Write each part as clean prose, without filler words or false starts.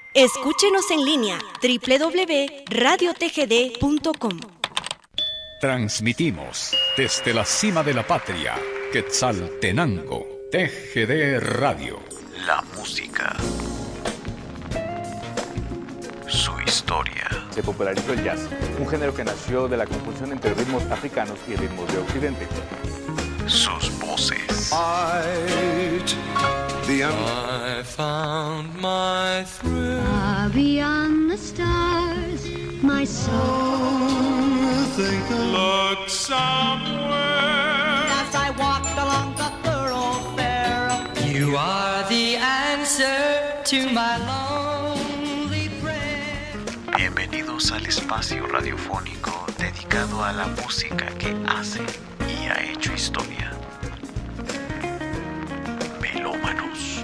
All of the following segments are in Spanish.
Escúchenos en línea www.radiotgd.com. Transmitimos desde la cima de la patria, Quetzaltenango, TGD Radio. La música. Su historia. Se popularizó el jazz, un género que nació de la conjunción entre ritmos africanos y ritmos de Occidente. Sus voces. I found my thrill. Far beyond the stars, my soul. Look somewhere. As I walked along the thoroughfare, You are the answer to my lonely prayer. Bienvenidos al espacio radiofónico dedicado a la música que hace y ha hecho historia. Melómanos.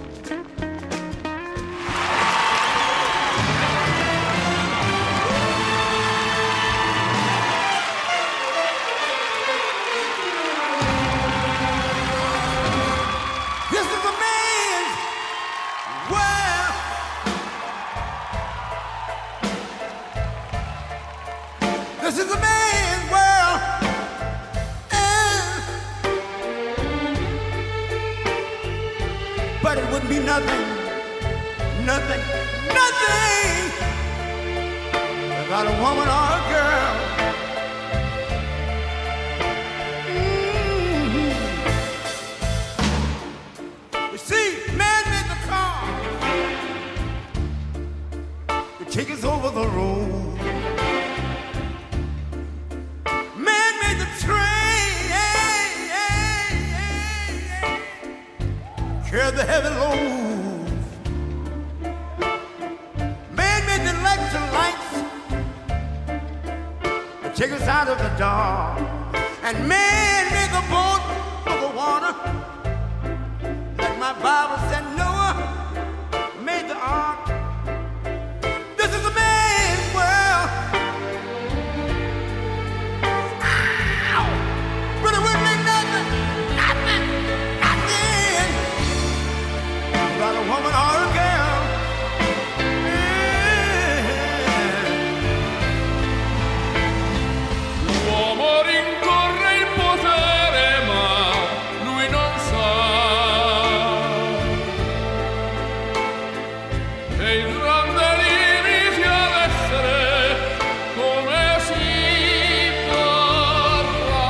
This is a man's world. This is a man's world. But it wouldn't be nothing without a woman or a girl. You see, man made the car to take us over the road. Man made the train, carry the heavy loads. Man made the electric lights to take us out of the dark. And man made the boat for the water. Like my Bible said, Noah made the ark. This is a man's world. But it wouldn't be nothing without a woman or a girl. L'uomo rincorre il potere, ma lui non sa che il grande limite ad essere come si vorrà.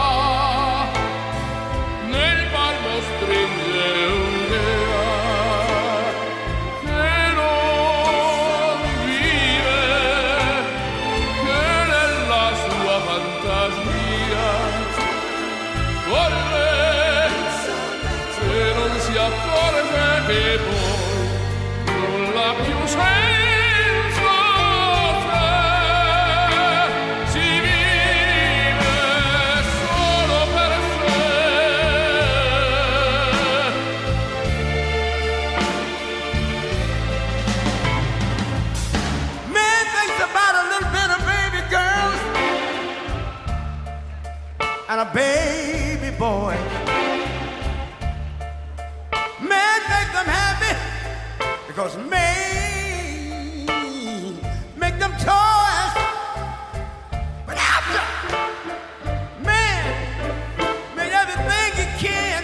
Nel palmo stringe un'idea che non vive, che nella sua fantasia vorrei, se non si accorge che poi non l'ha più senso, se si vive solo per sé. Man thinks about a little bit of baby girls and a baby boy. Man make them happy because man make them toys. But after man made everything he can,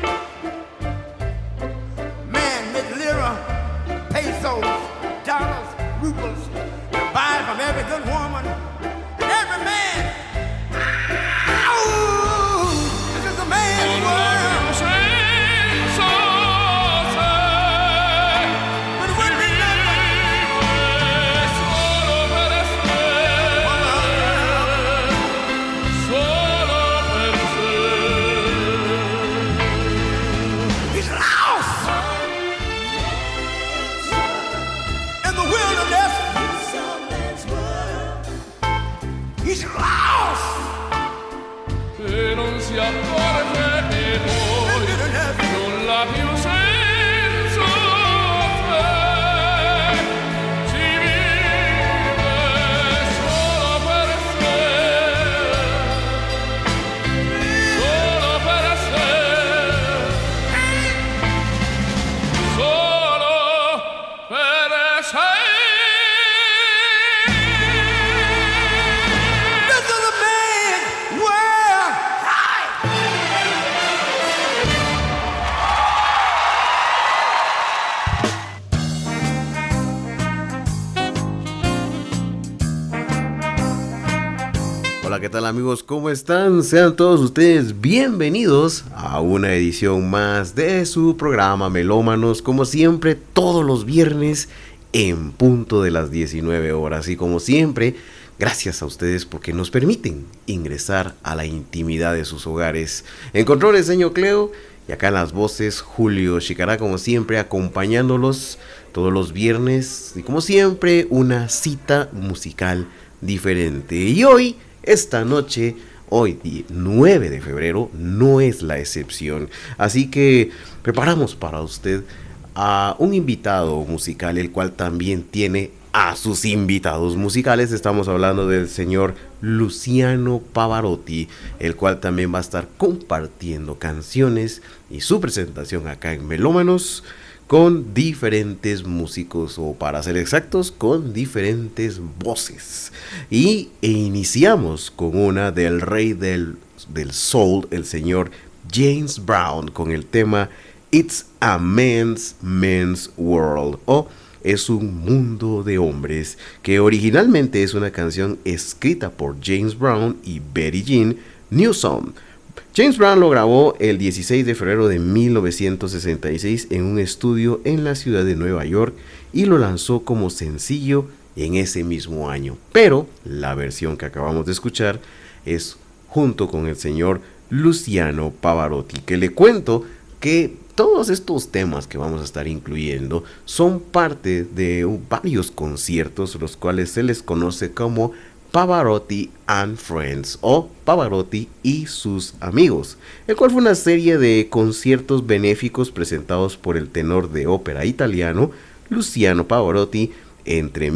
man made lira, pesos, dollars, rubles, to buy from every good woman and every man. Ow! This is a man's world. But it wouldn't be nothing. He's lost in the wilderness. He's lost. Se non si accorge che poi non l'ha più senso, si vive solo per sé, solo per sé, solo per Hola, ¿qué tal amigos? ¿Cómo están? Sean todos ustedes bienvenidos a una edición más de su programa Melómanos, como siempre todos los viernes en punto de las 19 horas. Y como siempre, gracias a ustedes porque nos permiten ingresar a la intimidad de sus hogares. En controles, señor Cleo, y acá en las voces, Julio Chicará, como siempre, acompañándolos todos los viernes. Y como siempre, una cita musical diferente. Y hoy, esta noche, hoy 9 de febrero, no es la excepción. Así que preparamos para usted a un invitado musical, el cual también tiene a sus invitados musicales. Estamos hablando del señor Luciano Pavarotti, el cual también va a estar compartiendo canciones y su presentación acá en Melómanos con diferentes músicos, o para ser exactos, con diferentes voces. Y iniciamos con una del rey del soul, el señor James Brown, con el tema It's a Men's World, o Es un mundo de hombres, que originalmente es una canción escrita por James Brown y Betty Jean Newsom. James Brown lo grabó el 16 de febrero de 1966 en un estudio en la ciudad de Nueva York y lo lanzó como sencillo en ese mismo año. Pero la versión que acabamos de escuchar es junto con el señor Luciano Pavarotti, que le cuento que todos estos temas que vamos a estar incluyendo son parte de varios conciertos, los cuales se les conoce como Pavarotti and Friends, o Pavarotti y sus amigos, el cual fue una serie de conciertos benéficos presentados por el tenor de ópera italiano Luciano Pavarotti entre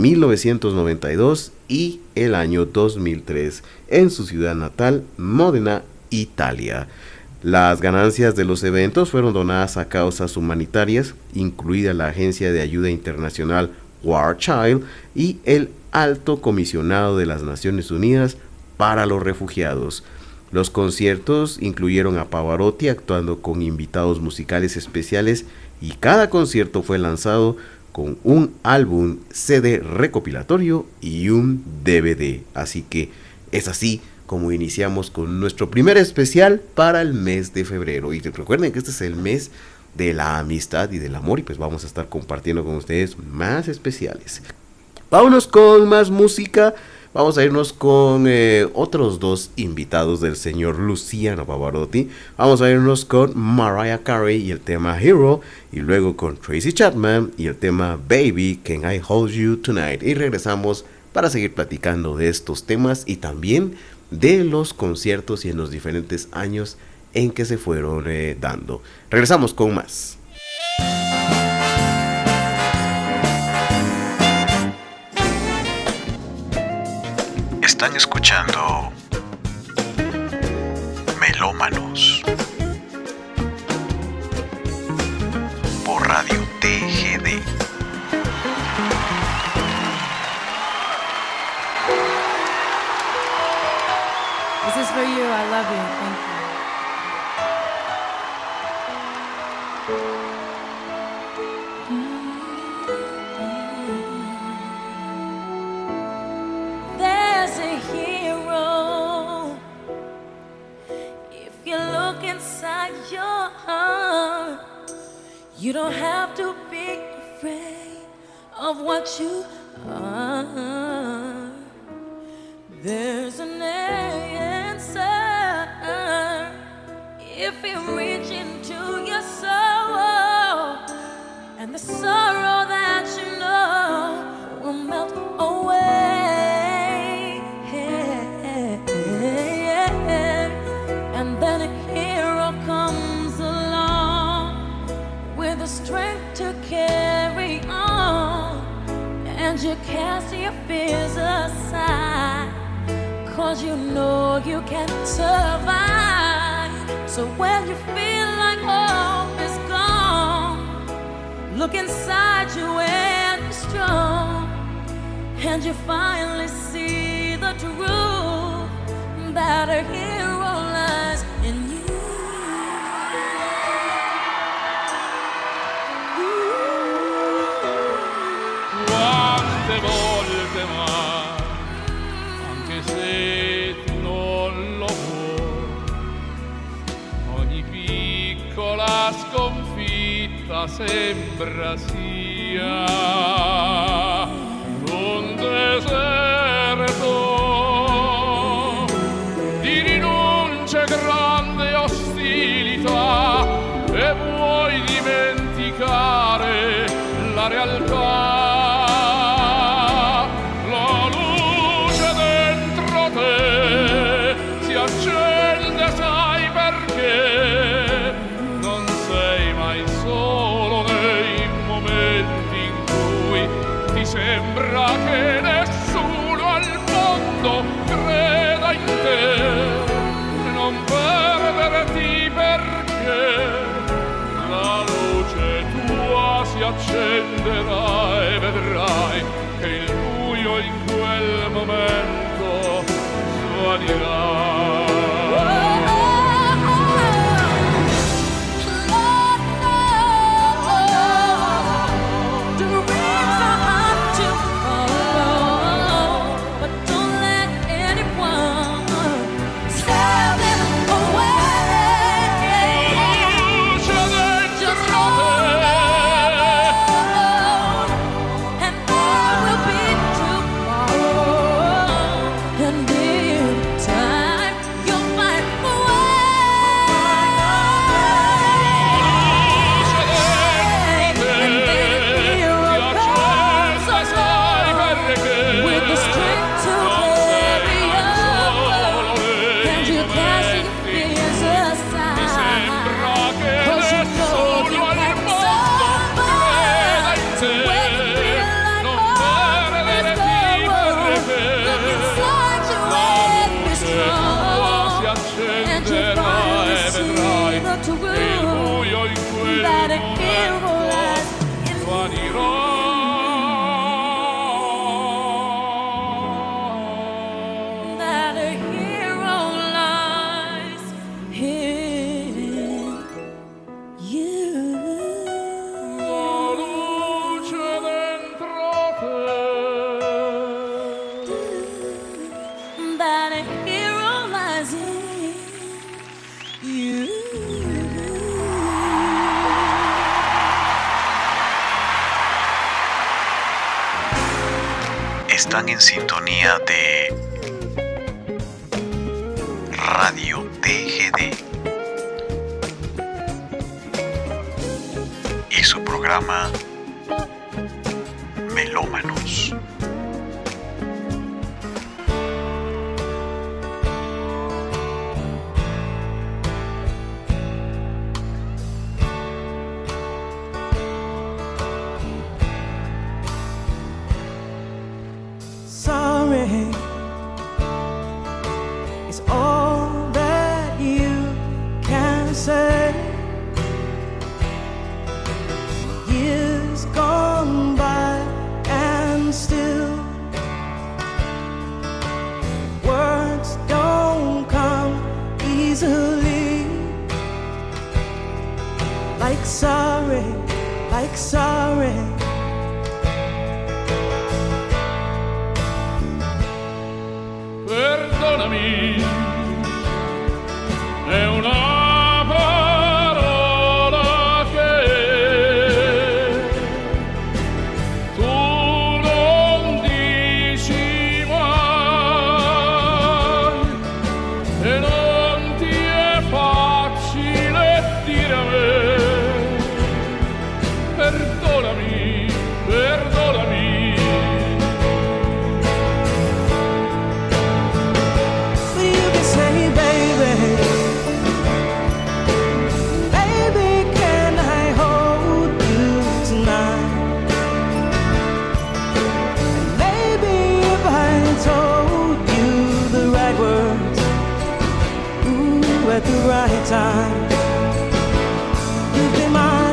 1992 y el año 2003 en su ciudad natal, Módena, Italia. Las ganancias de los eventos fueron donadas a causas humanitarias, incluida la Agencia de Ayuda Internacional War Child y el Alto Comisionado de las Naciones Unidas para los Refugiados. Los conciertos incluyeron a Pavarotti actuando con invitados musicales especiales, y cada concierto fue lanzado con un álbum CD recopilatorio y un DVD. Así que es así como iniciamos con nuestro primer especial para el mes de febrero. Y recuerden que este es el mes de la amistad y del amor, y pues vamos a estar compartiendo con ustedes más especiales. Vámonos con más música. Vamos a irnos con otros dos invitados del señor Luciano Pavarotti. Vamos a irnos con Mariah Carey y el tema Hero, y luego con Tracy Chapman y el tema Baby, Can I Hold You Tonight. Y regresamos para seguir platicando de estos temas y también de los conciertos y en los diferentes años en que se fueron dando. Regresamos con más. Están escuchando Melómanos por Radio TGD. This is for you. I love you. Thank you. There's a hero. If you look inside your heart, you don't have to be afraid of what you are. There's an answer if you reach into your soul, and the sorrow that you know will melt away. And then a hero comes along with the strength to carry on, and you cast your fears aside, 'cause you know you can survive. So when you feel like hope is gone, look inside you and be strong. and you finally see the truth that a hero lies in you. Quante volte ma anche se tu non lo vuoi, ogni piccola sconfitta sembra sia un deserto di rinunce, grande ostilità, e vuoi dimenticare la realtà. La luce dentro te si accende, sai perché? Non sei mai solo nei momenti in cui ti sembra che nessuno al mondo creda in te. Non perderti perché la luce tua si accenderà e vedrai che il buio in quel momento svanirà. Están en sintonía de Radio TGD y su programa Melómanos. Perdonami, è una parola che tu non dici mai e non ti è facile dire a me. Perdonami, perdonami. At the right time, you'll be mine.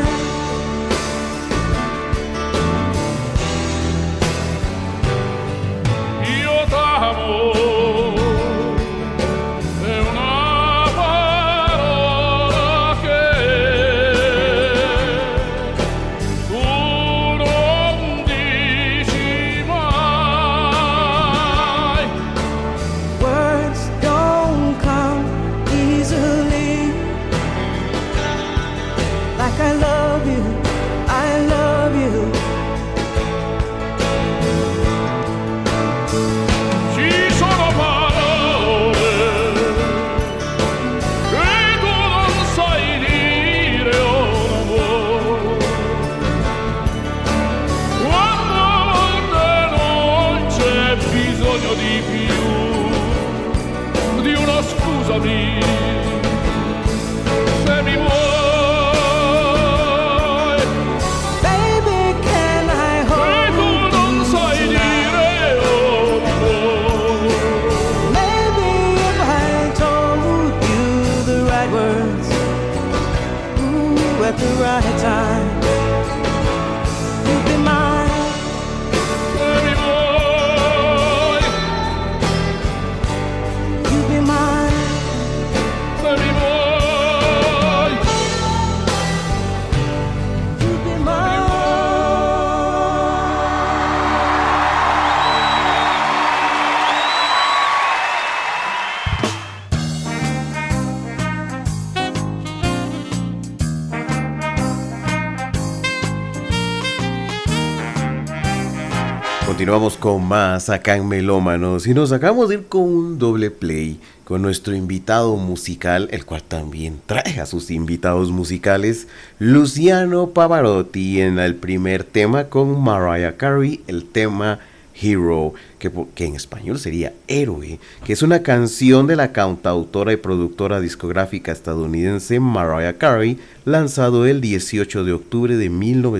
Continuamos con más acá en Melómanos y nos acabamos de ir con un doble play con nuestro invitado musical, el cual también trae a sus invitados musicales, Luciano Pavarotti, en el primer tema con Mariah Carey, el tema Hero, que en español sería Héroe, que es una canción de la cantautora y productora discográfica estadounidense Mariah Carey, lanzado el 18 de octubre de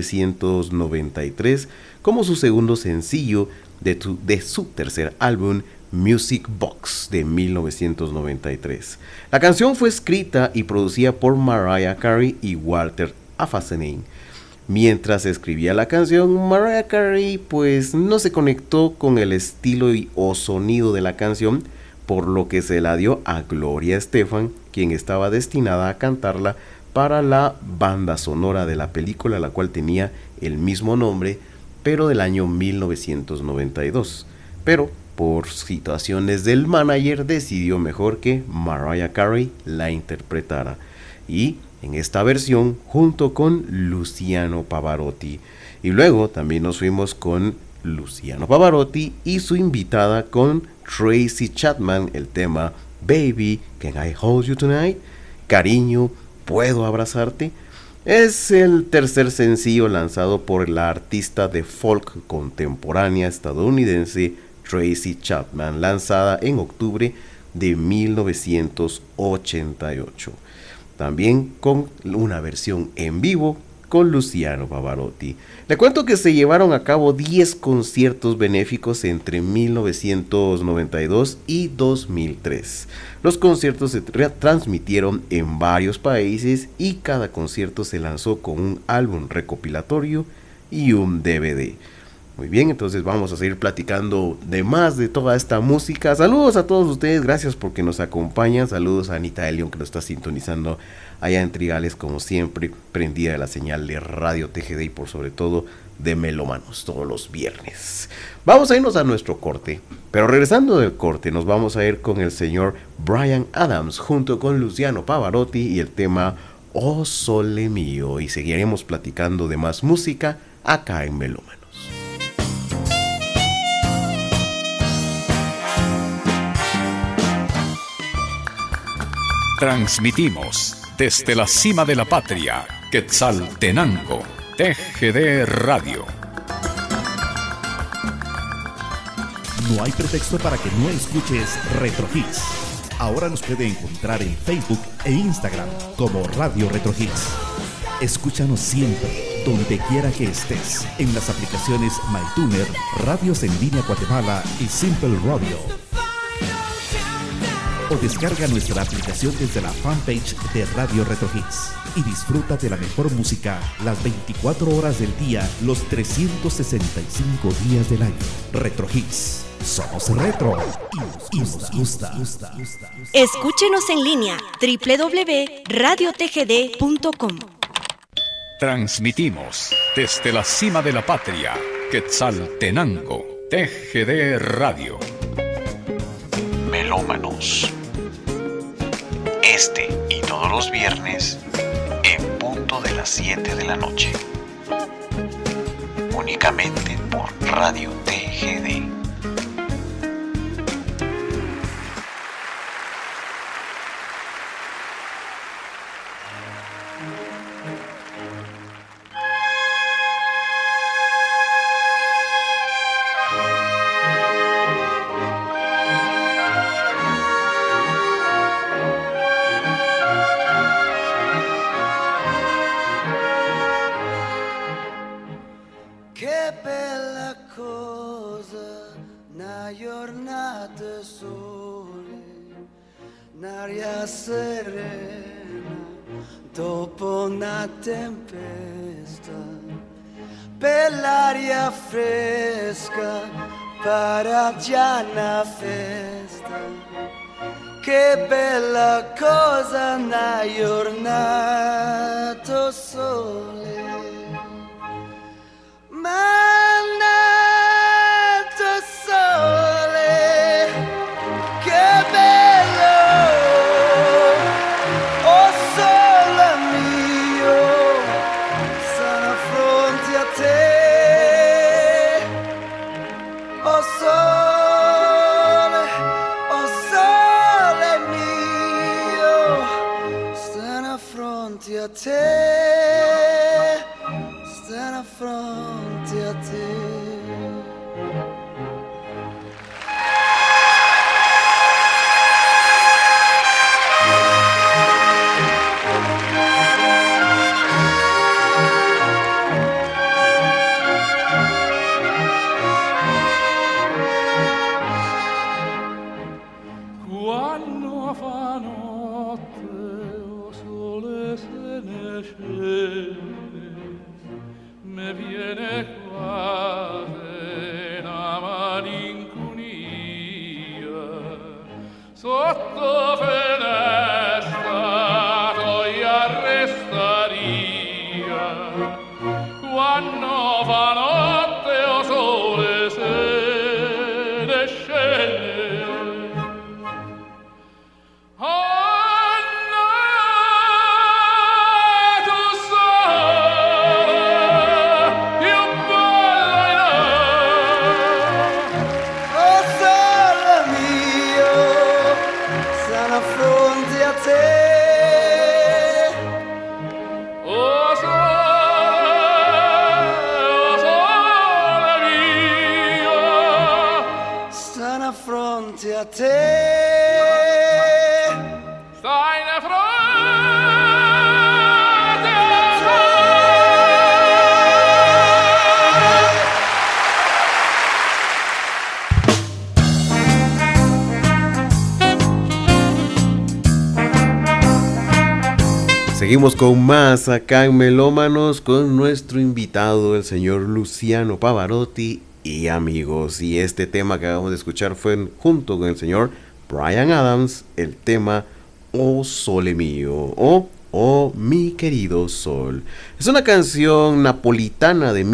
1993 como su segundo sencillo de su tercer álbum, Music Box, de 1993. La canción fue escrita y producida por Mariah Carey y Walter Afanasieff. Mientras escribía la canción, Mariah Carey pues no se conectó con el estilo o sonido de la canción, por lo que se la dio a Gloria Estefan, quien estaba destinada a cantarla para la banda sonora de la película, la cual tenía el mismo nombre, pero del año 1992. Pero por situaciones del manager decidió mejor que Mariah Carey la interpretara, y en esta versión junto con Luciano Pavarotti. Y luego también nos fuimos con Luciano Pavarotti y su invitada con Tracy Chapman, el tema Baby, Can I Hold You Tonight? Cariño, ¿puedo abrazarte? Es el tercer sencillo lanzado por la artista de folk contemporánea estadounidense Tracy Chapman, lanzada en octubre de 1988. También con una versión en vivo con Luciano Pavarotti. Le cuento que se llevaron a cabo 10 conciertos benéficos entre 1992 y 2003. Los conciertos se transmitieron en varios países y cada concierto se lanzó con un álbum recopilatorio y un DVD. Muy bien, entonces vamos a seguir platicando de más de toda esta música. Saludos a todos ustedes, gracias porque nos acompañan. Saludos a Anita de León, que nos está sintonizando allá en Trigales, como siempre, prendida de la señal de Radio TGD y por sobre todo de Melómanos todos los viernes. Vamos a irnos a nuestro corte, pero regresando del corte nos vamos a ir con el señor Bryan Adams junto con Luciano Pavarotti y el tema Oh Sole Mío, y seguiremos platicando de más música acá en Melómanos. Transmitimos desde la cima de la patria, Quetzaltenango, TGD Radio. No hay pretexto para que no escuches Retro Hits. Ahora nos puede encontrar en Facebook e Instagram como Radio Retro Hits. Escúchanos siempre, donde quiera que estés, en las aplicaciones MyTuner, Radios en Línea Guatemala y Simple Radio. O descarga nuestra aplicación desde la fanpage de Radio Retro Hits y disfruta de la mejor música las 24 horas del día, los 365 días del año. Retro Hits. Somos retro y nos gusta. Escúchenos en línea www.radiotgd.com. Transmitimos desde la cima de la patria, Quetzaltenango, TGD Radio. Melómanos. Este y todos los viernes en punto de las 7 de la noche. Únicamente por Radio TGD. Un'aria serena dopo una tempesta, per l'aria fresca para già una festa. Che bella cosa una giornata sole, mannato sole, che bello, oh sole mio, sono fronte a te, sole mio, sta fronte a te, sta fronte a te. Me viene quasi una malinconia sotto finestra toi arrestaria quando fa notte o sole se ne scende. A te stai in fronte Seguimos con más acá en Melómanos con nuestro invitado, el señor Luciano Pavarotti. Y amigos, y este tema que acabamos de escuchar fue junto con el señor Bryan Adams, el tema Oh Sole Mio o Oh Mi Querido Sol. Es una canción napolitana de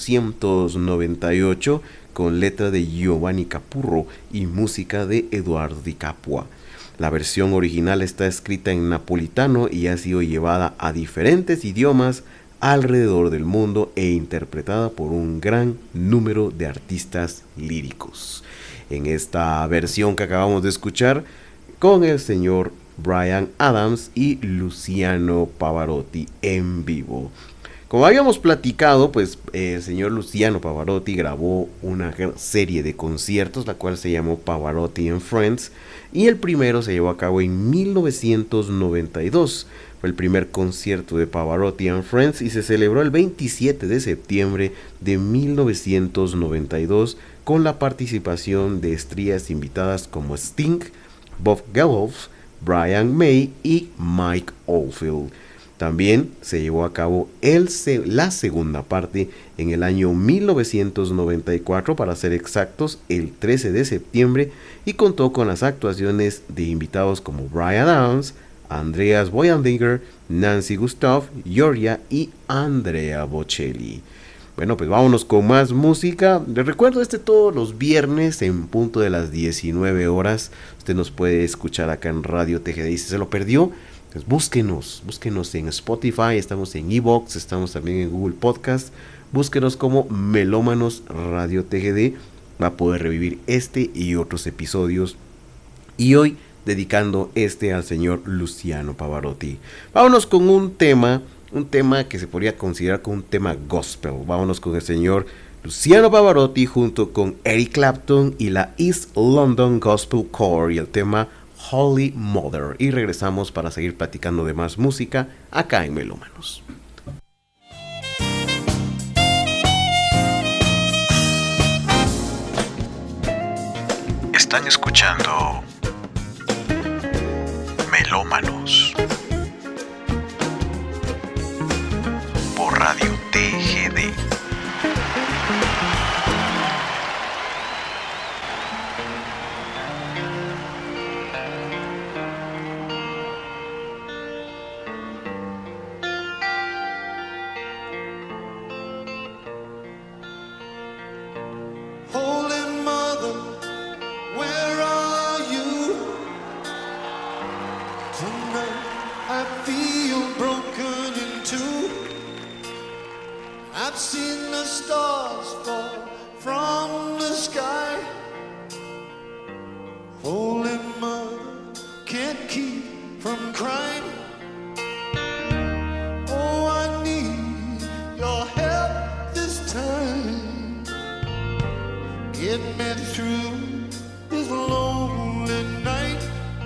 1898 con letra de Giovanni Capurro y música de Eduardo Di Capua. La versión original está escrita en napolitano y ha sido llevada a diferentes idiomas alrededor del mundo e interpretada por un gran número de artistas líricos. En esta versión que acabamos de escuchar con el señor Bryan Adams y Luciano Pavarotti en vivo. Como habíamos platicado, pues el señor Luciano Pavarotti grabó una serie de conciertos, la cual se llamó Pavarotti and Friends, y el primero se llevó a cabo en 1992. Fue el primer concierto de Pavarotti and Friends y se celebró el 27 de septiembre de 1992 con la participación de estrellas invitadas como Sting, Bob Geldof, Brian May y Mike Oldfield. También se llevó a cabo la segunda parte en el año 1994, para ser exactos, el 13 de septiembre, y contó con las actuaciones de invitados como Bryan Adams, Andreas Bojandinger, Nancy Gustav, Giorgia y Andrea Bocelli. Bueno, pues vámonos con más música. Les recuerdo todos los viernes en punto de las 19 horas. Usted nos puede escuchar acá en Radio TGD. Y si se lo perdió, pues búsquenos en Spotify, estamos en iVoox, estamos también en Google Podcast. Búsquenos como Melómanos Radio TGD. Va a poder revivir este y otros episodios. Y hoy dedicando al señor Luciano Pavarotti. Vámonos con un tema que se podría considerar como un tema gospel. Vámonos con el señor Luciano Pavarotti junto con Eric Clapton y la East London Gospel Choir y el tema Holy Mother. Y regresamos para seguir platicando de más música acá en Melómanos. Están escuchando Melómanos por Radio TGD. I've seen the stars fall from the sky. get me through this lonely night.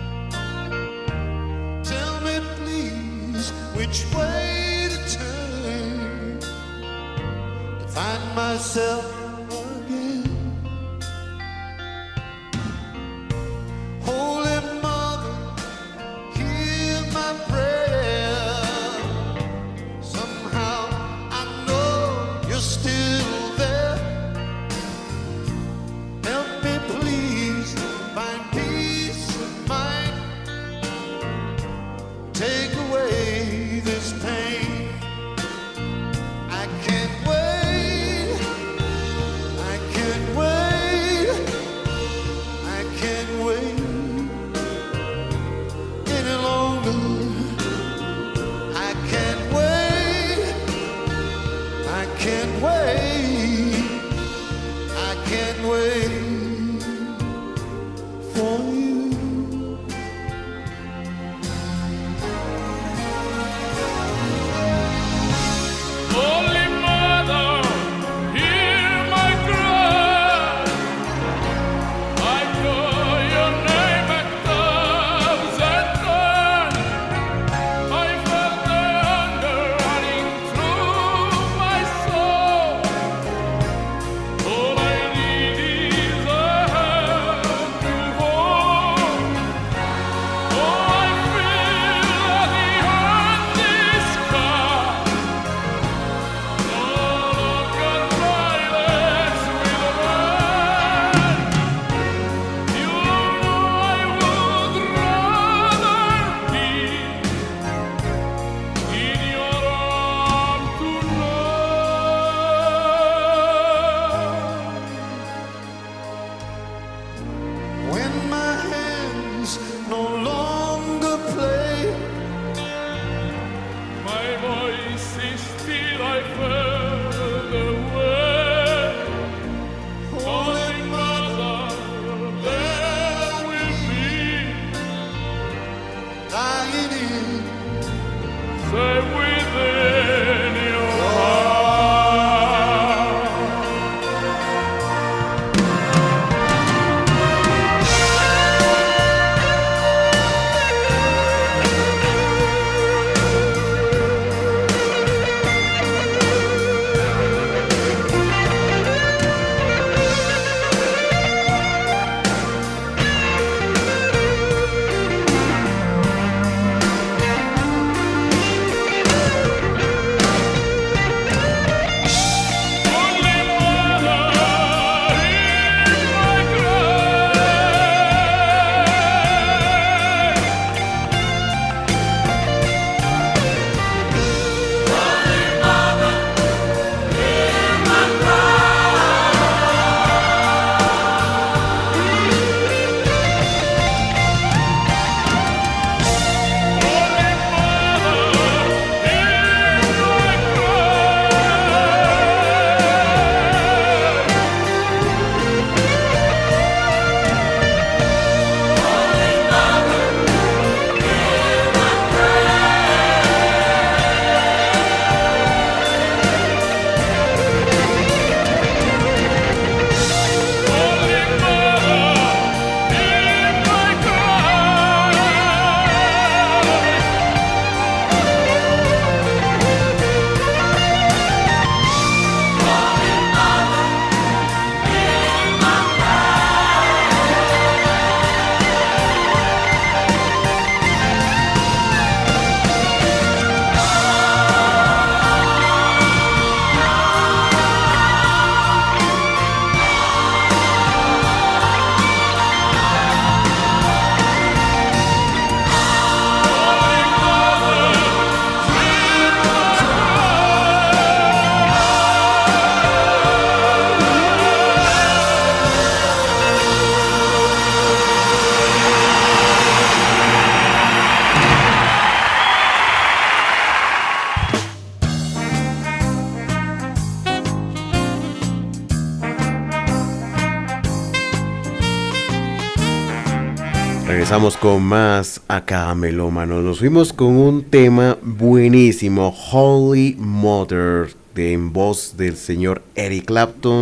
Tell me please which way to turn to find myself again. Holy Mother, hear my prayer. Somehow I know you're still there. Help me please find peace of mind. Take away this pain. I can't wait. I can't wait. I can't wait any longer. I can't wait. I can't wait. I can't wait for you. Holy Mother, hear my cry. I call your name 1,000 times. I felt the hunger running through my soul. All I need is a hand to hold. Oh, I feel the earth is sky. No longer violence will burn. You know I would rather be in your arms tonight. When my hands no longer play, My voice is still I fell away. Holy Mother, there will be lying in safe within your heart. Regresamos con más acá, melómanos. Nos fuimos con un tema buenísimo, Holy Mother, en voz del señor Eric Clapton,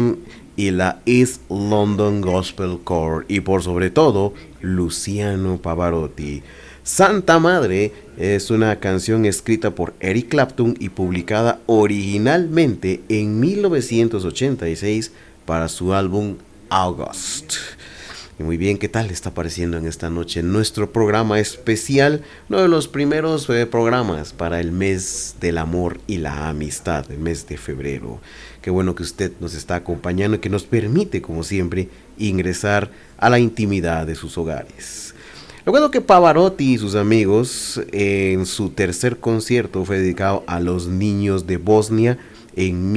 y la East London Gospel Choir, y por sobre todo Luciano Pavarotti. Santa Madre es una canción escrita por Eric Clapton y publicada originalmente en 1986 para su álbum August. Y muy bien, ¿qué tal le está pareciendo en esta noche nuestro programa especial? Uno de los primeros programas para el mes del amor y la amistad, el mes de febrero. Qué bueno que usted nos está acompañando y que nos permite, como siempre, ingresar a la intimidad de sus hogares. Recuerdo que Pavarotti y sus amigos en su tercer concierto fue dedicado a los niños de Bosnia en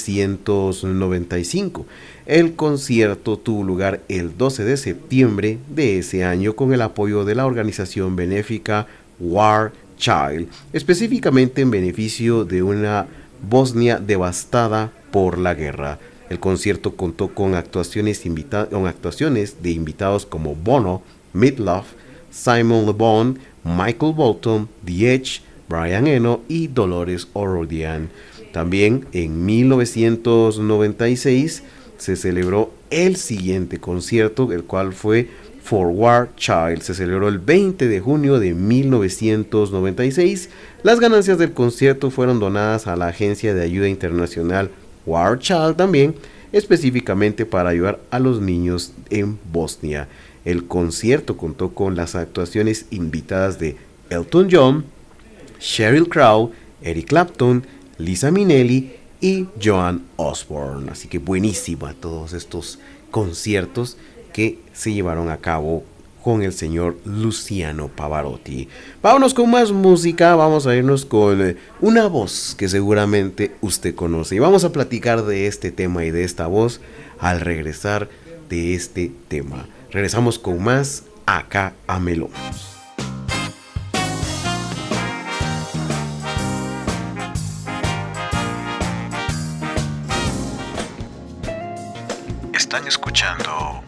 1995. El concierto tuvo lugar el 12 de septiembre de ese año con el apoyo de la organización benéfica War Child, específicamente en beneficio de una Bosnia devastada por la guerra. El concierto contó con actuaciones de invitados como Bono, Meatloaf, Simon Le Bon, Michael Bolton, The Edge, Brian Eno y Dolores O'Riordan. También en 1996 se celebró el siguiente concierto, el cual fue For War Child. Se celebró el 20 de junio de 1996. Las ganancias del concierto fueron donadas a la Agencia de Ayuda Internacional War Child también, específicamente para ayudar a los niños en Bosnia. El concierto contó con las actuaciones invitadas de Elton John, Sheryl Crow, Eric Clapton, Liza Minnelli y Joan Osborne. Así que buenísima todos estos conciertos que se llevaron a cabo con el señor Luciano Pavarotti. Vámonos con más música, vamos a irnos con una voz que seguramente usted conoce. Y vamos a platicar de este tema y de esta voz al regresar de este tema. Regresamos con más acá a Melómanos. Están escuchando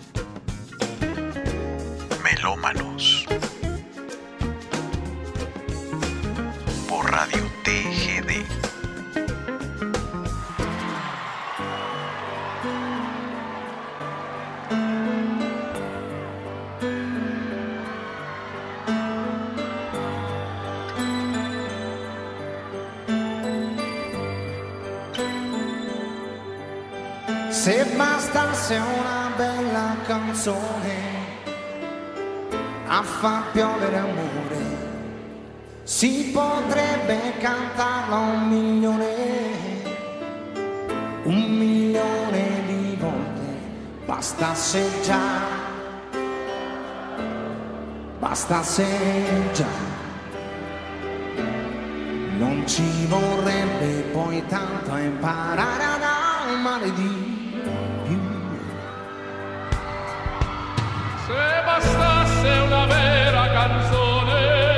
Melómanos por Radio TGD. Se bastasse una bella canzone a far piovere amore, si potrebbe cantarla 1.000.000 di volte, bastasse già, non ci vorrebbe poi tanto a imparare ad amare di più. Se bastasse una vera canzone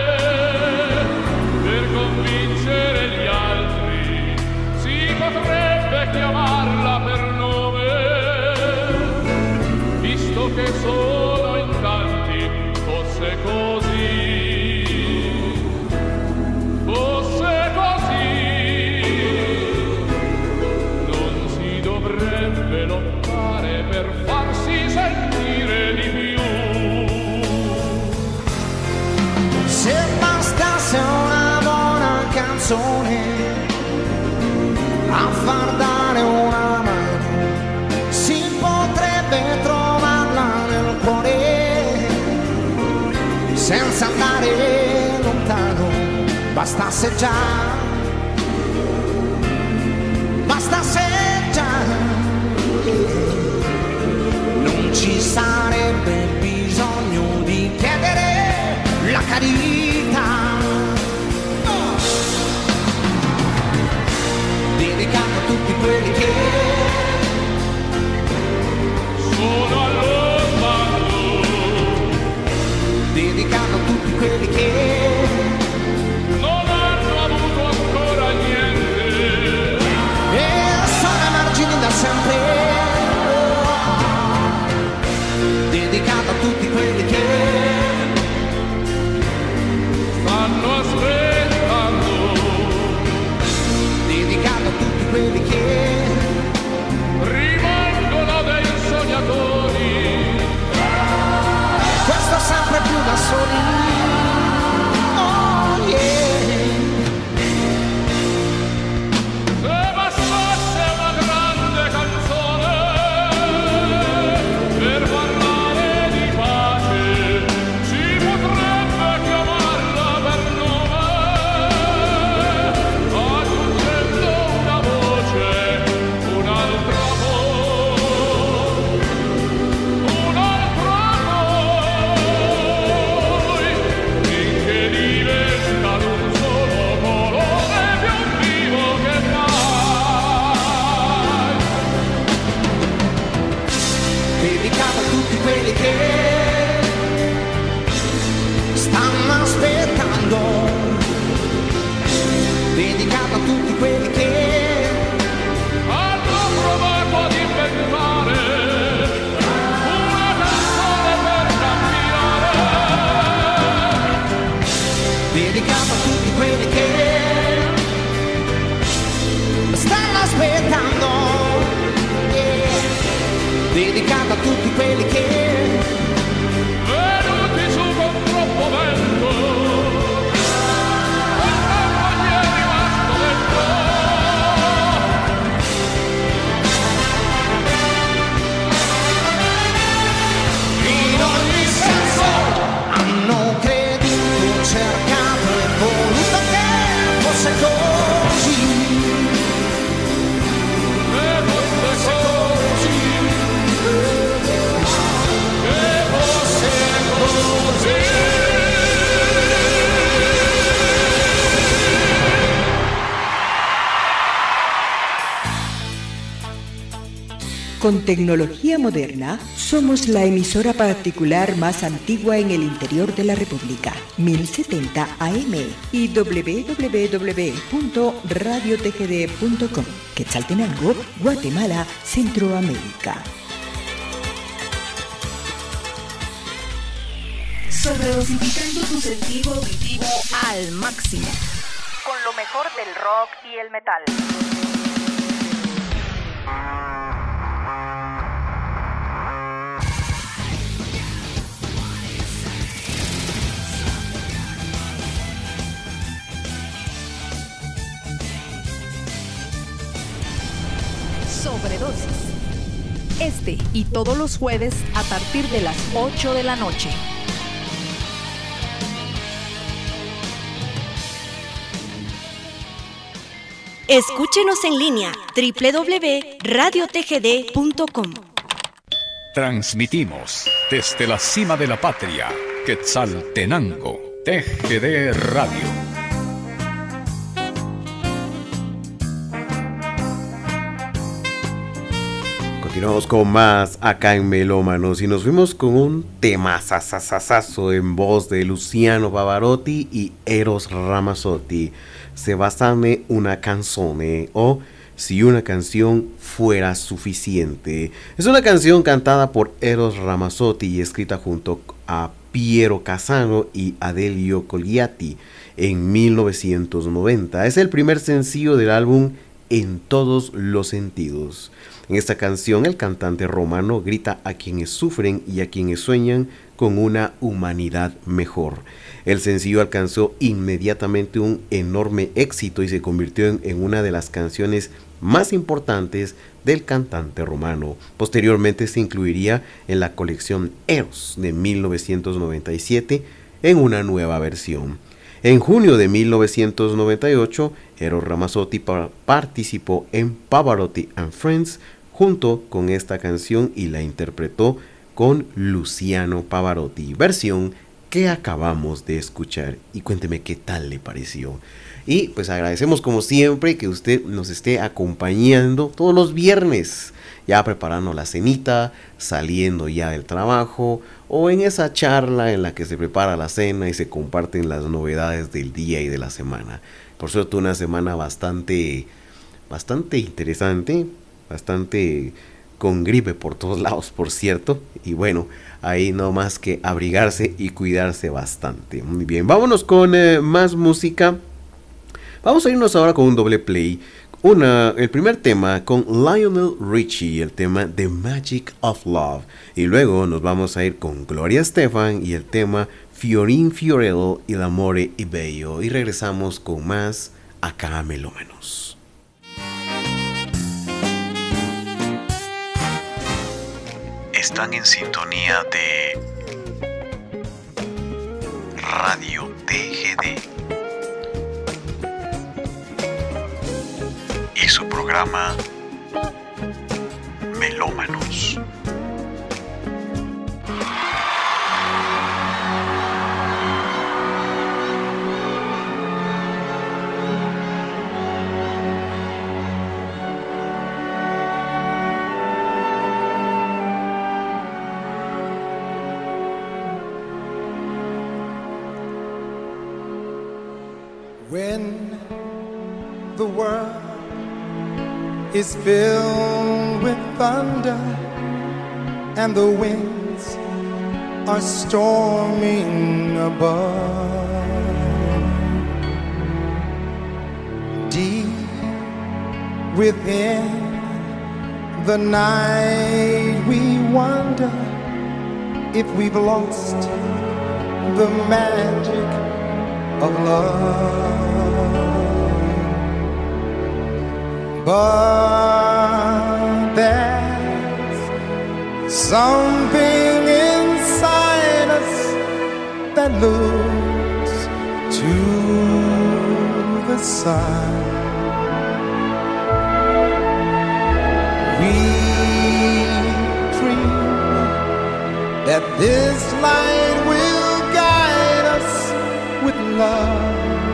per convincere gli altri, si potrebbe chiamarla per nome, visto che solo in tanti fosse così, non si dovrebbe lottare per farsi sentire di più. Se bastasse una buona canzone a far dare una mano, si potrebbe trovarla nel cuore senza andare lontano, bastasse già, non ci sarebbe bisogno di chiedere la carità. Dedicato a tutti quelli che sono allo sbando, dedicato a tutti quelli che non hanno avuto soli. Oh yeah. Se bastasse una grande canzone per parlare di pace, si potrebbe chiamarla per nome, aggiungendo una voce, un'altra voce, un'altra voi, finché diventa d'un solo colore più vivo che mai. Dedicato a tutti quelli che stanno aspettando, dedicato a tutti quelli che hanno provato ad inventare una canzone per camminare, dedicato a tutti quelli che stanno aspettando, yeah. Dedicato a tutti quelli che venuti su con troppo vento, il tempo gli è rimasto dentro. in ogni senso hanno creduto, cercato e voluto che fosse così, E fosse così, che fosse così. Con tecnología moderna, somos la emisora particular más antigua en el interior de la República, 1070 AM y www.radiotgd.com, Quetzaltenango, Guatemala, Centroamérica. Sobredosificando tu sentido auditivo al máximo. Con lo mejor del rock y el metal. Sobredosis. Este y todos los jueves a partir de las 8 de la noche. Escúchenos en línea www.radiotgd.com. Transmitimos desde la cima de la patria, Quetzaltenango, TGD Radio. Continuamos con más acá en Melómanos y nos fuimos con un tema sasasasazo en voz de Luciano Pavarotti y Eros Ramazzotti. Se bastame una canzone o si una canción fuera suficiente. Es una canción cantada por Eros Ramazzotti y escrita junto a Piero Casano y Adelio Colliati en 1990. Es el primer sencillo del álbum En todos los sentidos. En esta canción el cantante romano grita a quienes sufren y a quienes sueñan con una humanidad mejor. El sencillo alcanzó inmediatamente un enorme éxito y se convirtió en una de las canciones más importantes del cantante romano. Posteriormente se incluiría en la colección Eros de 1997 en una nueva versión. En junio de 1998, Eros Ramazzotti participó en Pavarotti and Friends junto con esta canción y la interpretó con Luciano Pavarotti, versión que acabamos de escuchar. Y cuénteme qué tal le pareció. Y pues agradecemos como siempre que usted nos esté acompañando todos los viernes, ya preparando la cenita, saliendo ya del trabajo o en esa charla en la que se prepara la cena y se comparten las novedades del día y de la semana. Por cierto, una semana bastante interesante, bastante con gripe por todos lados, por cierto. Y bueno, ahí no más que abrigarse y cuidarse bastante. Muy bien, vámonos con más música. Vamos a irnos ahora con un doble play. El primer tema con Lionel Richie, el tema The Magic of Love. Y luego nos vamos a ir con Gloria Estefan y el tema Fiorin Fiorello y L'amore è bello. Y regresamos con más acá a Melómanos. Están en sintonía de Radio TGD y su programa Melómanos. When the world is filled with thunder and the winds are storming above, deep within the night we wonder if we've lost the magic of love. But there's something inside us that looks to the sun. We dream that this light will guide us with love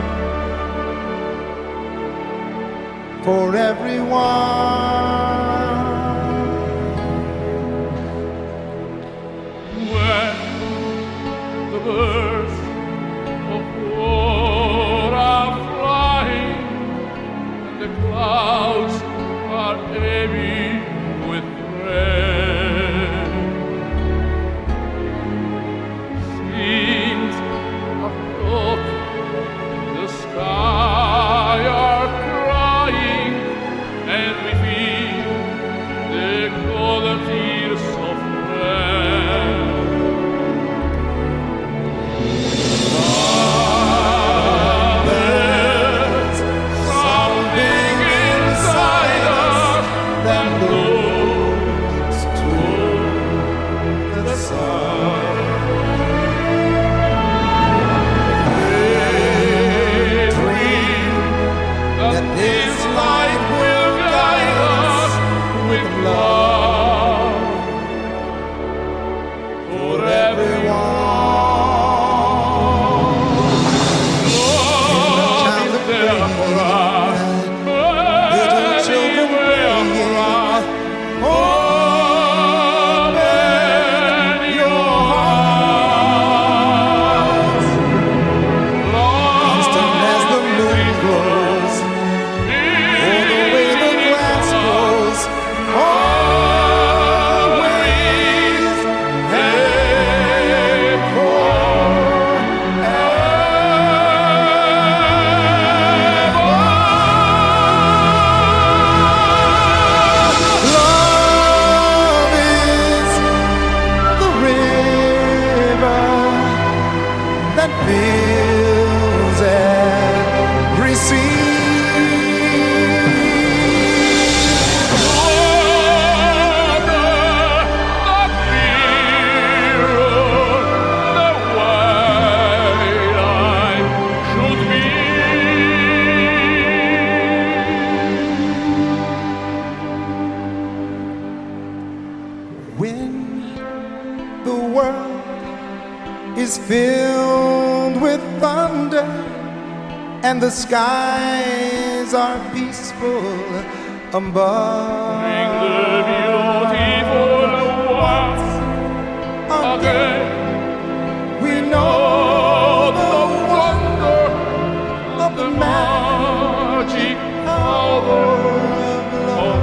for everyone. When the birds of war are flying and the clouds are heavy with rain, scenes of hope in the sky are crying, and we feel the cold tears of rain. There's something inside us that looks to the sun. That this light will guide us with love for everyone. Love is there for us, little children praying. Open your hearts, constant as the moon glows. All the way the glass grows, always and Love is the river that fills every sea. When the world is filled with thunder and the skies are peaceful above, bring the beautiful ones again. We know the wonder of the magic power of love.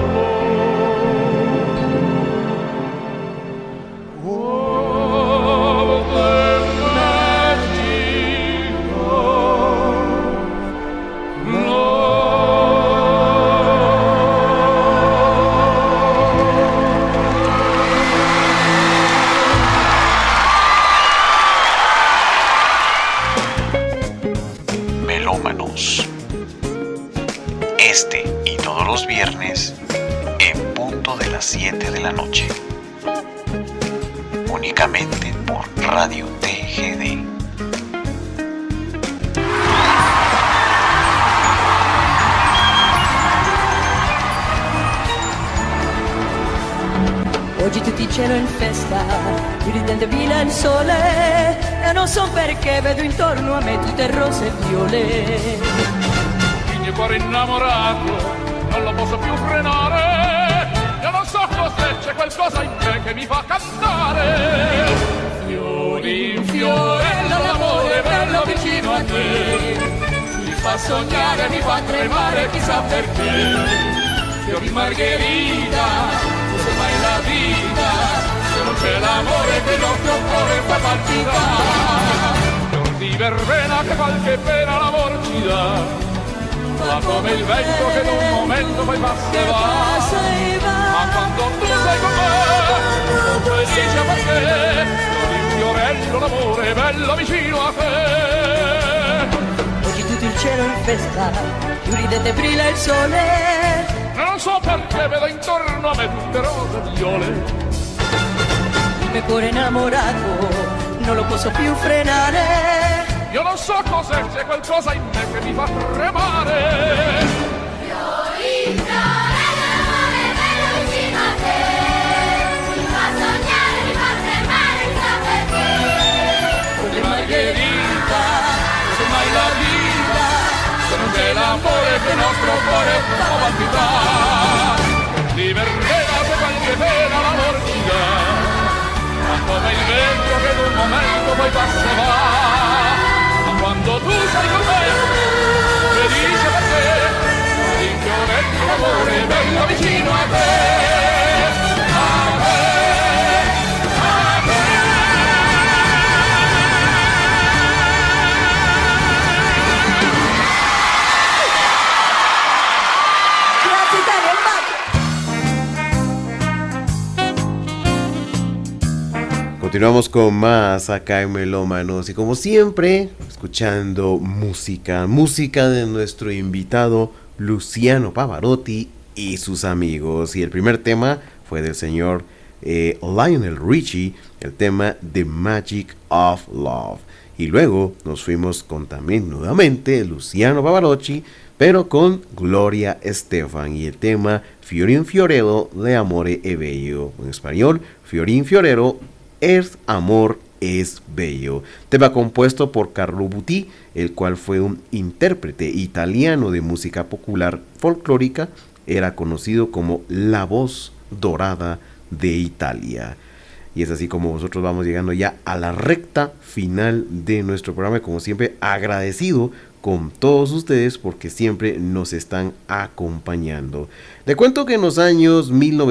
únicamente por Radio TGD. Oggi tutto il cielo è in festa, più ridente brilla il sole, e non so perché vedo intorno a me tutte rose e viole. Il mio cuore innamorato non lo posso più frenare, io non so cos'è, c'è qualcosa in me che mi fa cantare. Fiori in fiorello, l'amore bello vicino a te, mi fa sognare, mi fa tremare, chissà perché. Fiori margherita, tu sei mai la vita, se non c'è l'amore che il nostro cuore fa palpitare. Fior di verbena che qualche pena l'amor ci dà, va come il vento che d'un momento poi passa e va. Ma quando tu sei con me, sono felice perché il fiorello l'amore è bello vicino a te. Oggi tutto il cielo in festa, più ridente brilla il sole, non so perché vedo intorno a me tutte rose e viole. Il mio cuore innamorato non lo posso più frenare. Io non so cos'è, c'è qualcosa in me che mi fa tremare. Fiori in fiorello, l'amore bello vicino a te, mi fa sognare, mi fa tremare, chissà perché. Le margherita, se mai la vita, se non c'è l'amore che il nostro cuore fa palpitare. Di verbena se qualche pena l'amor ci dà, ma come il vento che d'un momento poi passa e va. Ma quando tu sei con me, felice perché il fioretto l'amore è bello vicino a te. A te, a te. Grazie Italia, un bacio. Continuamos con más acá en Melómanos y como siempre, escuchando música de nuestro invitado Luciano Pavarotti y sus amigos. Y el primer tema fue del señor Lionel Richie, el tema The Magic of Love. Y luego nos fuimos con también nuevamente Luciano Pavarotti, pero con Gloria Estefan y el tema Fiorin Fiorello le amore è bello. En español, Fiorin Fiorello, es amor es bello. Tema compuesto por Carlo Buti, el cual fue un intérprete italiano de música popular folclórica. Era conocido como la voz dorada de Italia. Y es así como nosotros vamos llegando ya a la recta final de nuestro programa. Como siempre, agradecido con todos ustedes porque siempre nos están acompañando. Le cuento que en los años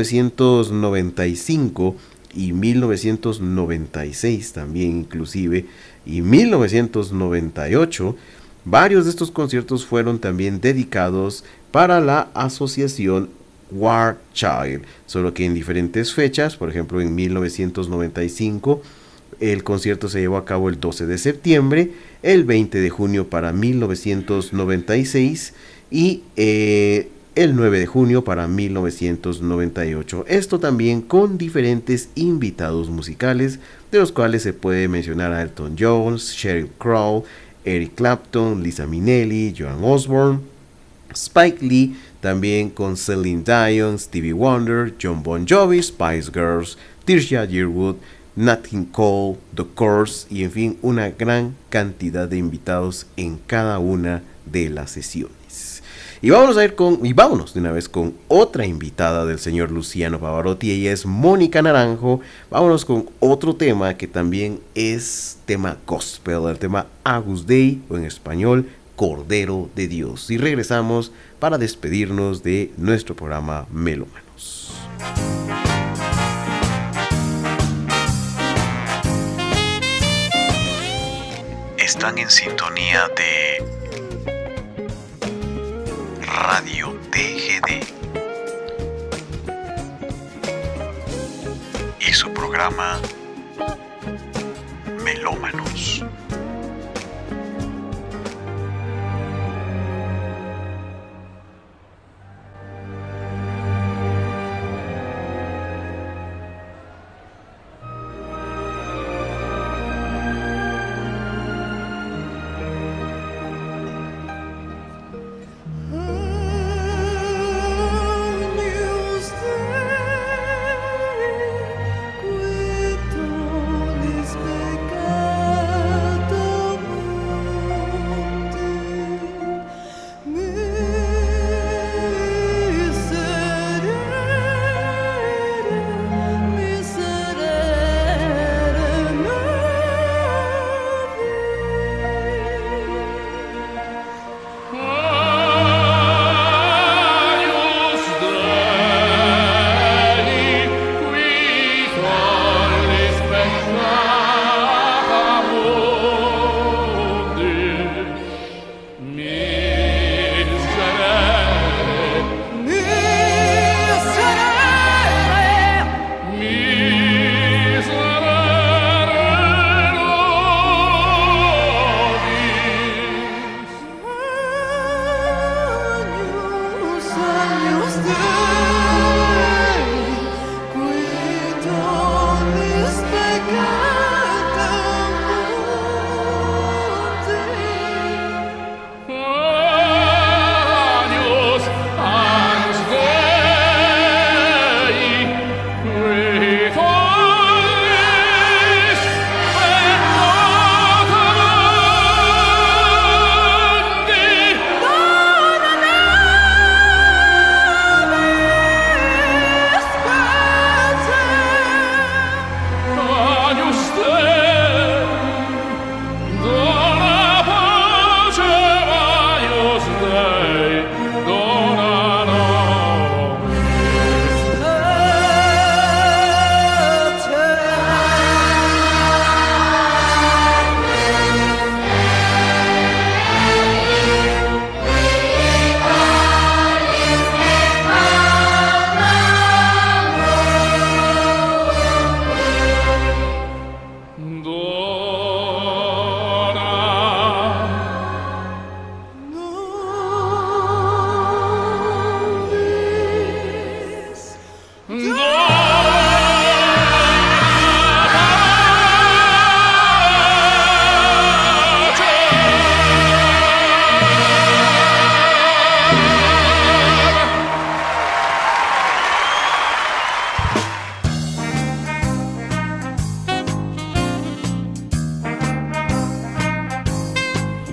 1995 y 1996 también inclusive, y 1998, varios de estos conciertos fueron también dedicados para la asociación War Child, solo que en diferentes fechas. Por ejemplo, en 1995 el concierto se llevó a cabo el 12 de septiembre, el 20 de junio para 1996 y el 9 de junio para 1998. Esto también con diferentes invitados musicales, de los cuales se puede mencionar a Elton John, Sheryl Crow, Eric Clapton, Liza Minnelli, Joan Osborne, Spike Lee, también con Celine Dion, Stevie Wonder, John Bon Jovi, Spice Girls, Trisha Yearwood, Nat King Cole, The Course y en fin una gran cantidad de invitados en cada una de las sesiones. Y vámonos de una vez con otra invitada del señor Luciano Pavarotti. Ella es Mónica Naranjo. Vámonos con otro tema que también es tema gospel, el tema Agnus Dei, o en español Cordero de Dios. Y regresamos para despedirnos de nuestro programa Melómanos. Están en sintonía de Radio TGD y su programa Melómanos.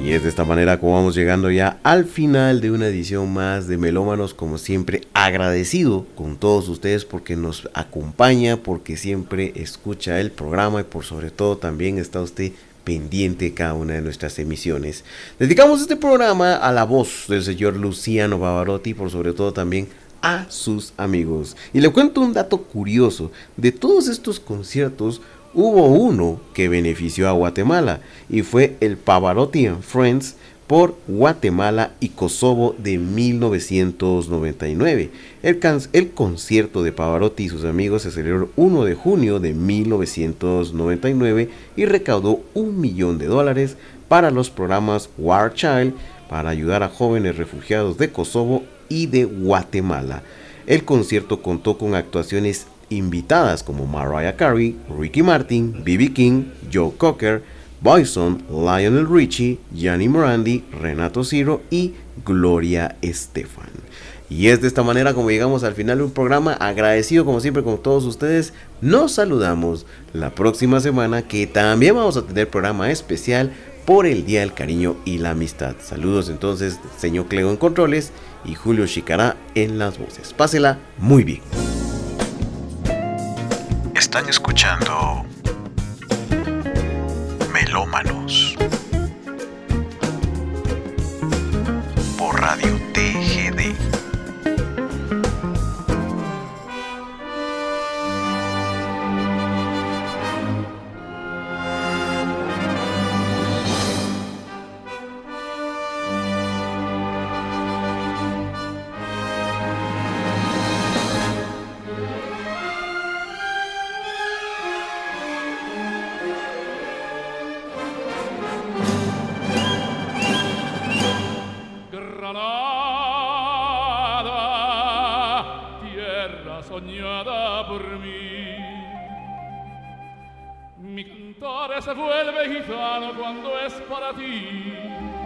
Y es de esta manera como vamos llegando ya al final de una edición más de Melómanos. Como siempre, agradecido con todos ustedes porque nos acompaña, porque siempre escucha el programa y por sobre todo también está usted pendiente de cada una de nuestras emisiones. Dedicamos este programa a la voz del señor Luciano Pavarotti y por sobre todo también a sus amigos. Y le cuento un dato curioso. De todos estos conciertos, hubo uno que benefició a Guatemala y fue el Pavarotti and Friends por Guatemala y Kosovo de 1999. El concierto de Pavarotti y sus amigos se celebró el 1 de junio de 1999 y recaudó $1 millón para los programas War Child para ayudar a jóvenes refugiados de Kosovo y de Guatemala. El concierto contó con actuaciones invitadas como Mariah Carey, Ricky Martin, B.B. King, Joe Cocker, Boyzone, Lionel Richie, Gianni Morandi, Renato Zero y Gloria Estefan. Y es de esta manera como llegamos al final de un programa. Agradecido como siempre con todos ustedes. Nos saludamos la próxima semana, que también vamos a tener programa especial por el Día del Cariño y la Amistad. Saludos entonces, señor Cleo en controles y Julio Chicará en las voces. Pásela muy bien. Están escuchando Melómanos por Radio TGD. Soñada por mí, mi cantar se vuelve gitano cuando es para ti.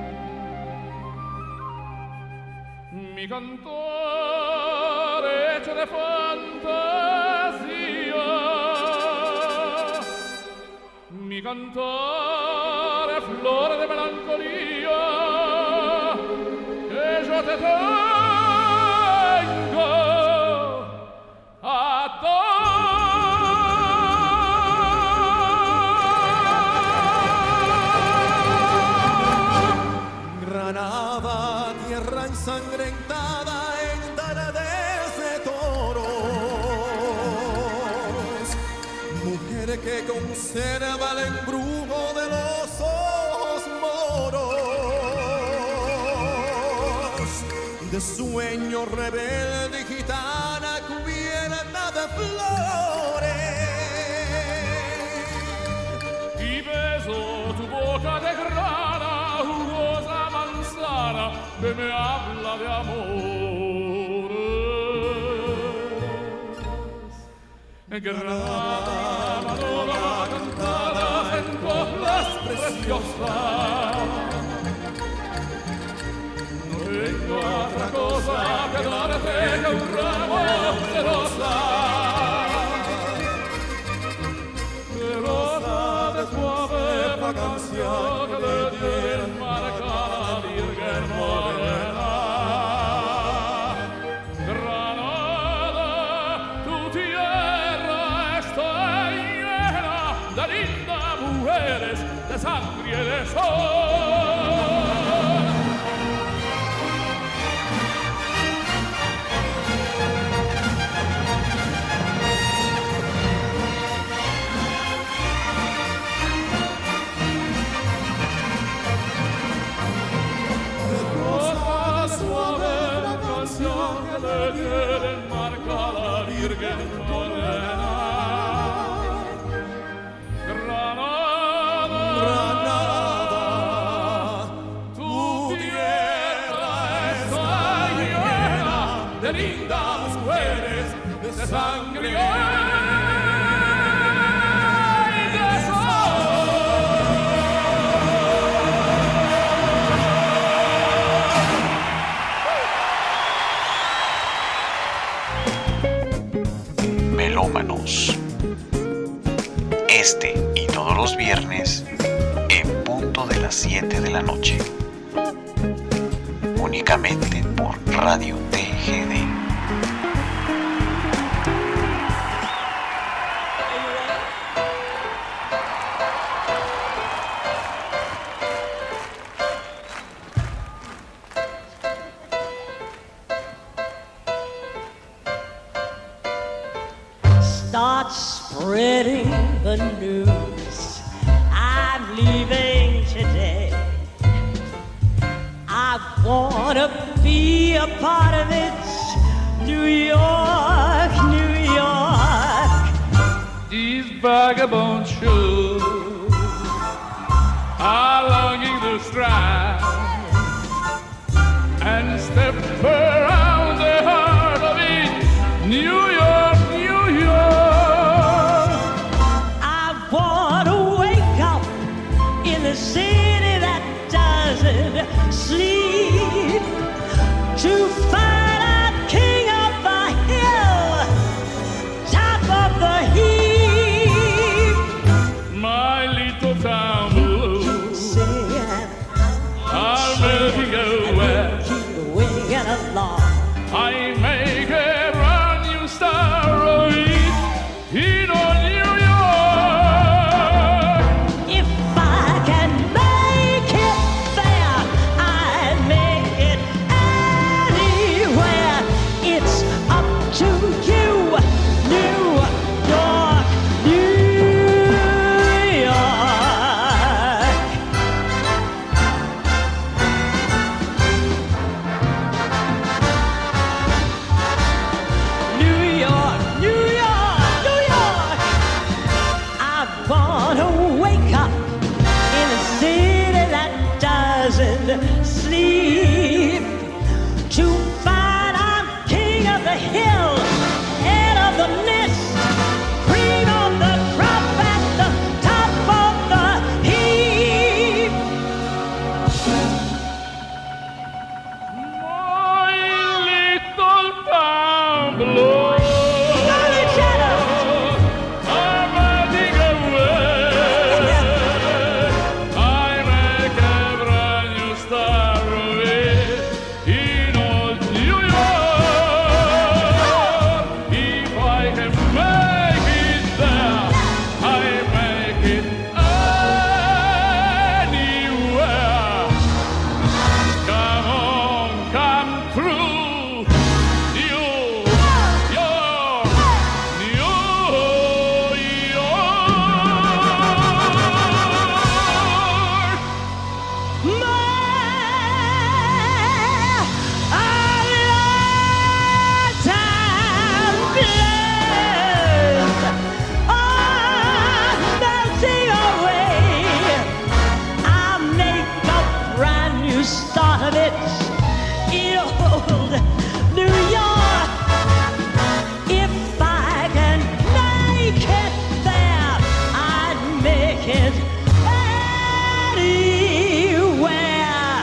Mi cantar hecho de fantasía, mi cantar es flor de melancolía que yo te tengo. Granada, tierra ensangrentada en tardes de toros, mujer que conserva el embrujo de los ojos moros, de sueño rebelde gitana cubierta de flores, y beso tu boca de grana, jugosa manzana que me habla de amores. Granada, Manolo, cantada en coplas preciosas, no tengo otra cosa que darte que un ramo de rosas, de suave fragancia que le dieron marca a la Virgen morena. Granada, tu tierra está llena de lindas mujeres, de sangre y de sol. De lindas mujeres, de sangre y de sol. Melómanos. Este y todos los viernes en punto punto de las 7 de la noche. Únicamente por Radio TGD. Start spreading the news. I'm leaving today. I wanna be a part of it. New York, New York. These vagabond shoes are longing to stride and step around the heart of it. New York, New York. I wanna wake up in the city that doesn't sleep to find a king of the hill, top of the heap. My little town blues are melting away. Winging along. I make a brand new star in old New York. If I can make it there, I'd make it anywhere. It's up to you, New York, New York. New York, New York, New York. I wanna wake up in a city that doesn't sleep to find I'm king of the hill, head of the mist, cream of the crop at the top of the heap. My little town blues are melting away. I make a brand new star in old New York. If I can make it there, I make it anywhere. Come on, come through, New York, New York. Start of it in old New York. If I can make it there, I'd make it anywhere.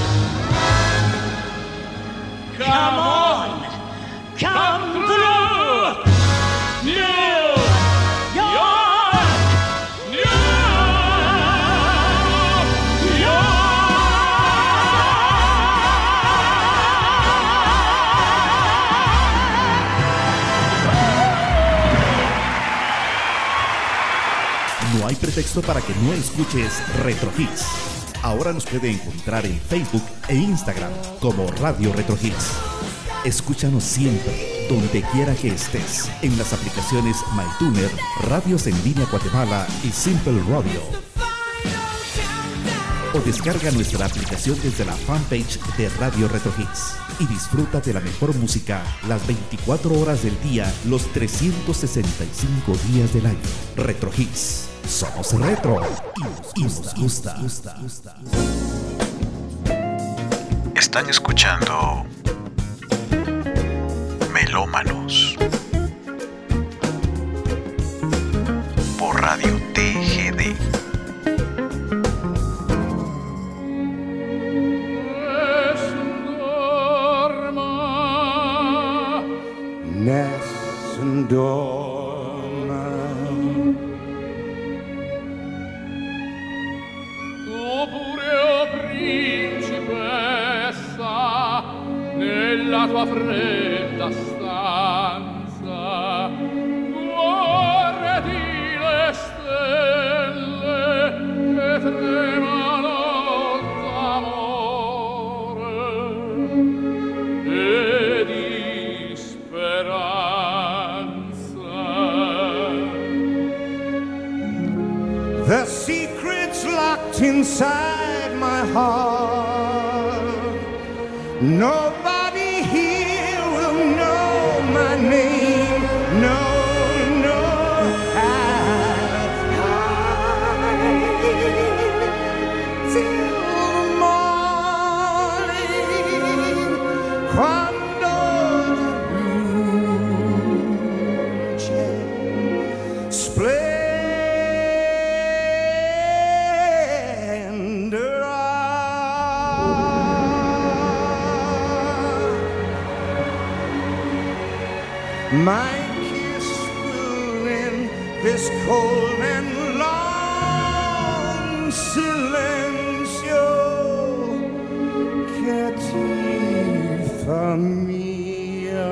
Come on, come through, New York, New No hay pretexto para que no escuches Retro Hits. Ahora nos puede encontrar en Facebook e Instagram como Radio Retro Hits. Escúchanos siempre, donde quiera que estés, en las aplicaciones MyTuner, Radios en Línea Guatemala y Simple Radio. O descarga nuestra aplicación desde la fanpage de Radio Retro Hits y disfruta de la mejor música las 24 horas del día, los 365 días del año. Retro Hits. Somos retro y nos gusta. Están escuchando Melómanos por Radio TGD. Nessun dorma. Tu tua fredda stanza, guardi le stelle che tremano d'amore e di speranza. The secret's locked inside my heart. Nobody here will know my name. No, no, till morning, quando la luce my kiss will end this cold and long silencio che ti fa mia.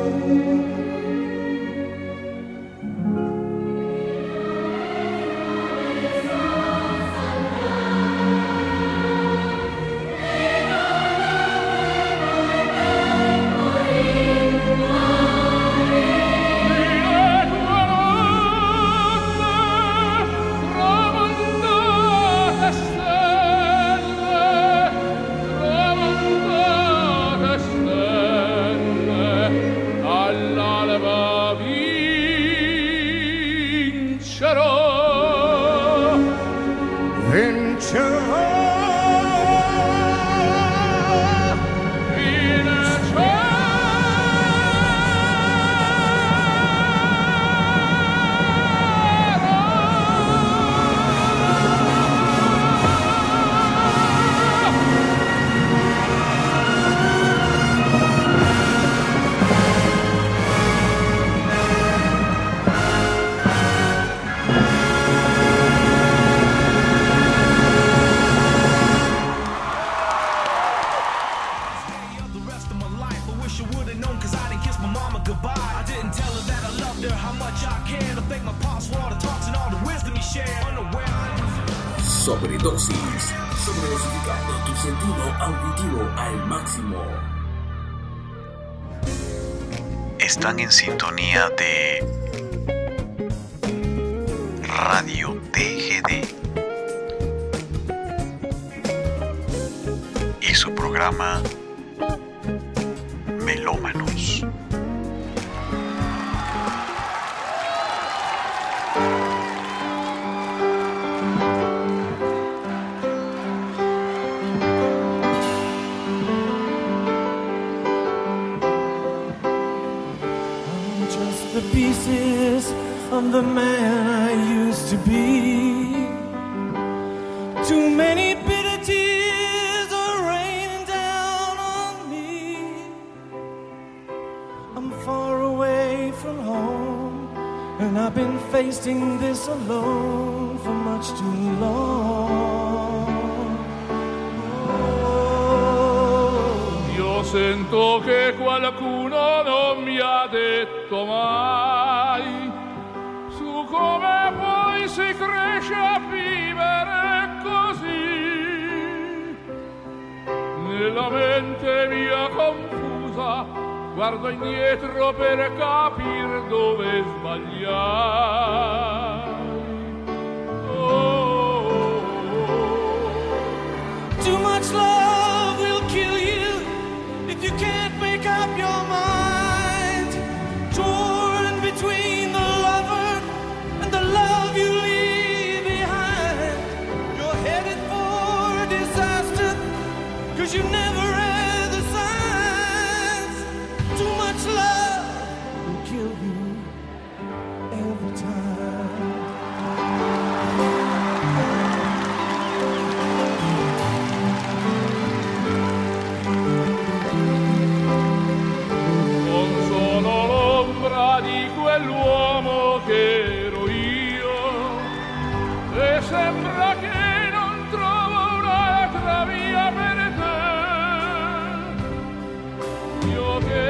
Sobredosis, sobredosificando tu sentido auditivo al máximo. Están en sintonía de Radio TGD y su programa Melómanos. The pieces of the man I used to be. Too many bitter tears are raining down on me. I'm far away from home, and I've been facing this alone for much too long. Io sento che qualcuno non mi ha detto mai su come poi si cresce a vivere così. Nella mente mia confusa guardo indietro per capire dove sbagliai. Too much love will kill you if you can't make up your mind. Torn between the lover and the love you leave behind. You're headed for disaster, 'cause you never read the signs. Too much love will kill you every time. Di quell'uomo che ero io e sembra che non trovo un'altra via per te. Io che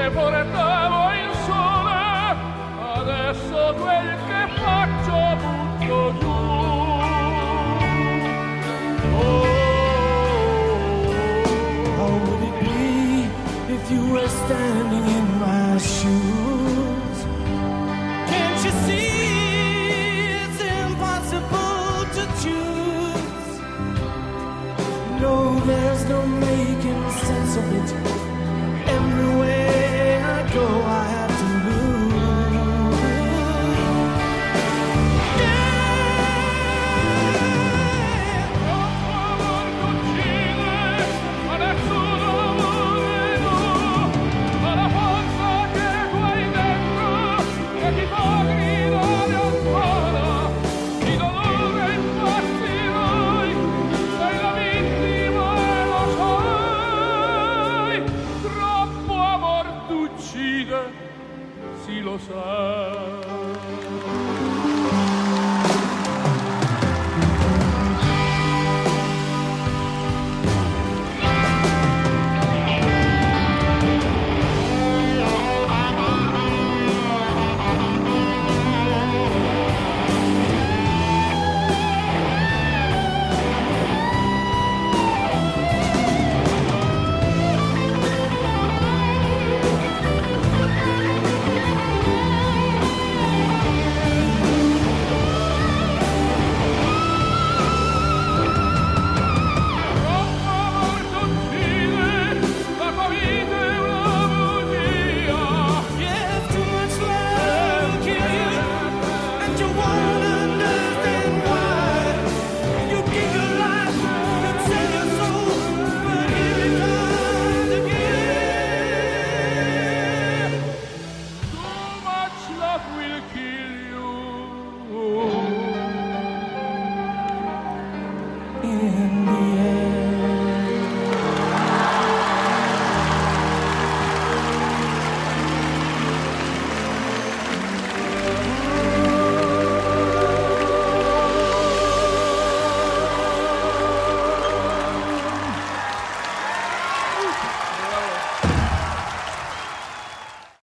there's no making sense of it. Everywhere I go, I